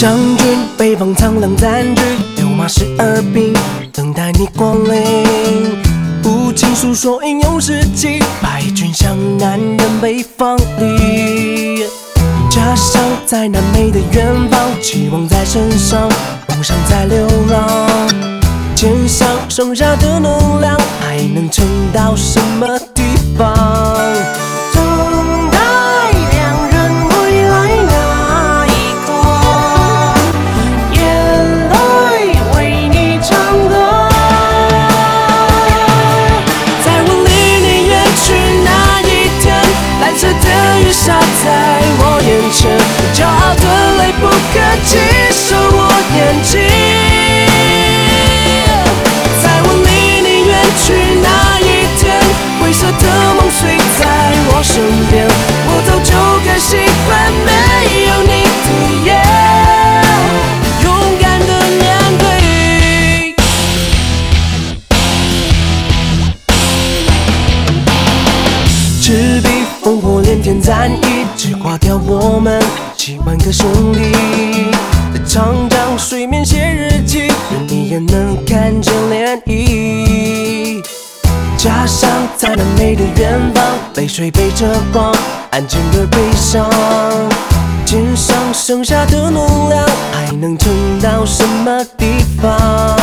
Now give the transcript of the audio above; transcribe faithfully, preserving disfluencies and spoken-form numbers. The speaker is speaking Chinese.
将军，北方苍狼占据，六马十二兵，等待你光临。无情诉说英勇事迹，败军向南人北方里。家乡在南美的远方，期望在身上，梦想在流浪。肩上剩下的能量，还能撑到什么地方？洒在我眼前，骄傲的泪不可及收我眼睛。在我离你远去那一天，灰色的梦随在我身边，我早就该习惯没有你的夜，勇敢的面对。赤壁烽火连天战役，只挂掉我们几万个兄弟。在长江水面写日记，任你也能看见涟漪。家乡在南美的远方，泪水背着光，安静而悲伤。肩上剩下的能量，还能撑到什么地方？